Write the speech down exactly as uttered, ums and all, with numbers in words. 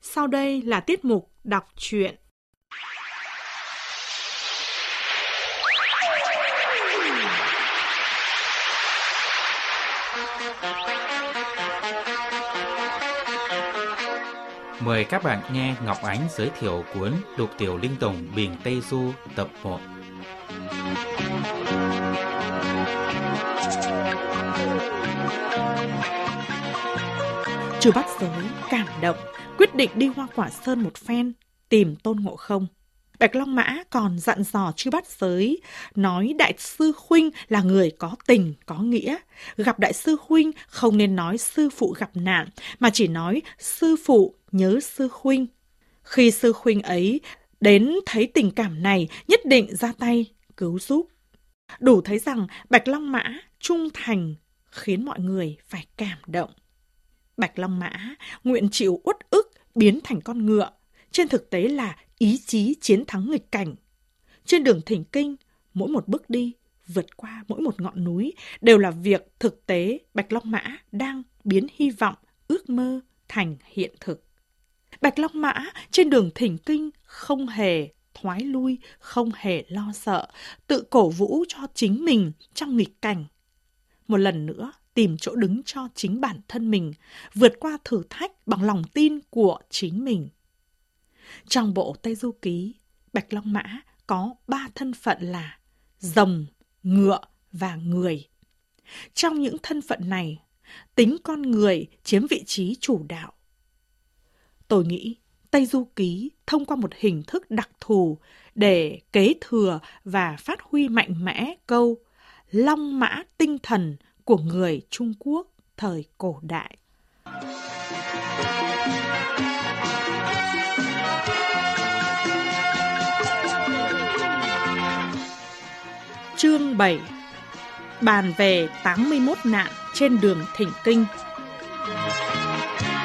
Sau đây là tiết mục đọc truyện. Mời các bạn nghe Ngọc Ánh giới thiệu cuốn Lục Tiểu Linh Tùng Bình Tây Du tập một. Chư Bát Giới cảm động, quyết định đi Hoa Quả Sơn một phen, tìm Tôn Ngộ Không. Bạch Long Mã còn dặn dò Chư Bát Giới, nói Đại sư huynh là người có tình, có nghĩa. Gặp Đại sư huynh không nên nói sư phụ gặp nạn, mà chỉ nói sư phụ nhớ sư huynh. Khi sư huynh ấy đến thấy tình cảm này, nhất định ra tay cứu giúp. Đủ thấy rằng Bạch Long Mã trung thành khiến mọi người phải cảm động. Bạch Long Mã nguyện chịu uất ức biến thành con ngựa, trên thực tế là ý chí chiến thắng nghịch cảnh. Trên đường thỉnh kinh, mỗi một bước đi, vượt qua mỗi một ngọn núi đều là việc thực tế Bạch Long Mã đang biến hy vọng, ước mơ thành hiện thực. Bạch Long Mã trên đường thỉnh kinh không hề thoái lui, không hề lo sợ, tự cổ vũ cho chính mình trong nghịch cảnh. Một lần nữa tìm chỗ đứng cho chính bản thân mình, vượt qua thử thách bằng lòng tin của chính mình. Trong bộ Tây Du Ký, Bạch Long Mã có ba thân phận là rồng, ngựa và người. Trong những thân phận này, tính con người chiếm vị trí chủ đạo. Tôi nghĩ Tây Du Ký thông qua một hình thức đặc thù để kế thừa và phát huy mạnh mẽ câu long mã tinh thần của người Trung Quốc thời cổ đại. Chương bảy. Bàn về tám mươi mốt nạn trên đường thỉnh kinh.